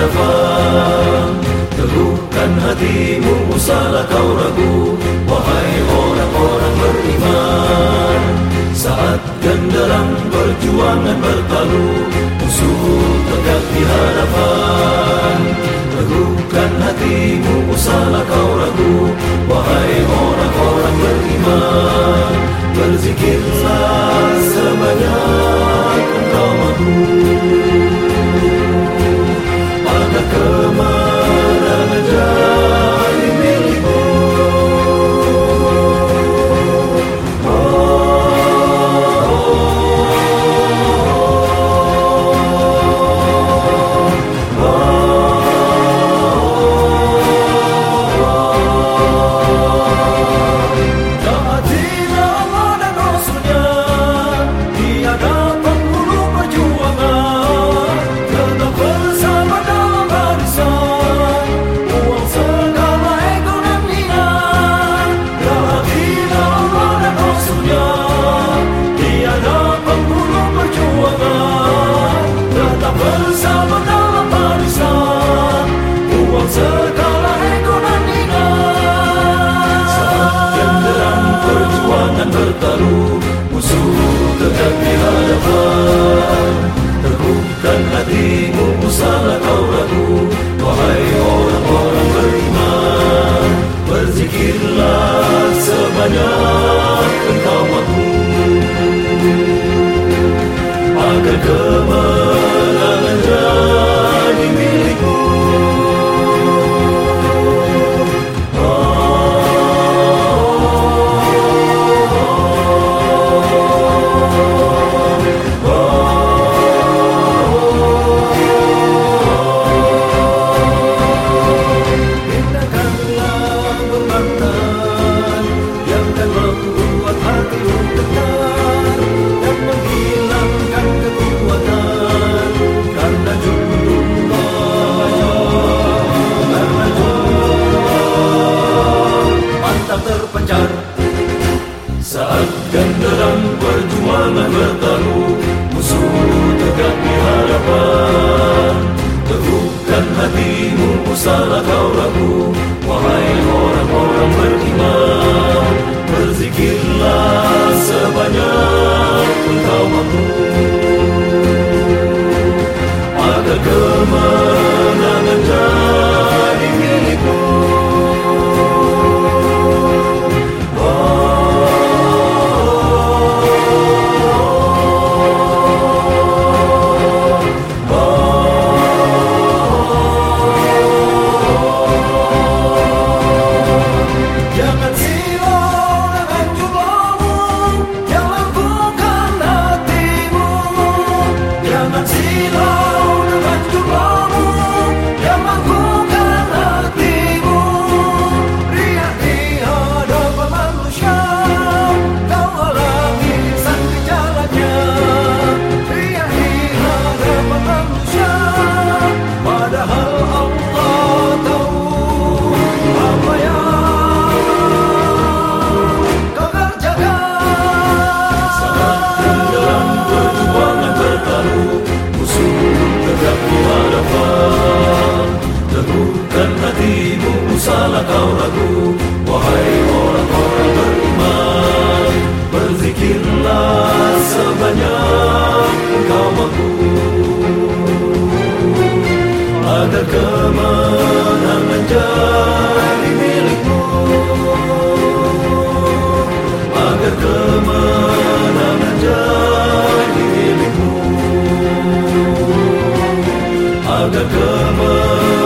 hadapan. Teguhkan hatimu, usahlah kau ragu, wahai orang-orang beriman. Saat genderang perjuangan bertalu, musuh tegak di hadapan. Teguhkan hatimu, usahlah kau ragu, wahai orang-orang beriman. Berzikirlah sebanyak engkau mampu, maka kemenangan jadi milikmu. Bertalu, musuh tegak di hadapan. Teguhkan hatimu, usahlah kau ragu, wahai orang-orang beriman. Berzikirlah sebanyak engkau mampu, agar kemenangan jadi milikmu. Saat genderang perjuangan bertalu, musuh tegak di hadapan. Teguhkan hatimu, usahlah kau ragu, wahai orang-orang beriman. Berzikirlah sebanyak engkau mampu, agar kemenangan jadi milikmu. Teguhkan hatimu, usahlah kau ragu, wahai orang-orang beriman. Berzikirlah sebanyak engkau mampu, agar kemenangan jadi milikmu. Agar kemenangan jadi milikmu. Agar kemenangan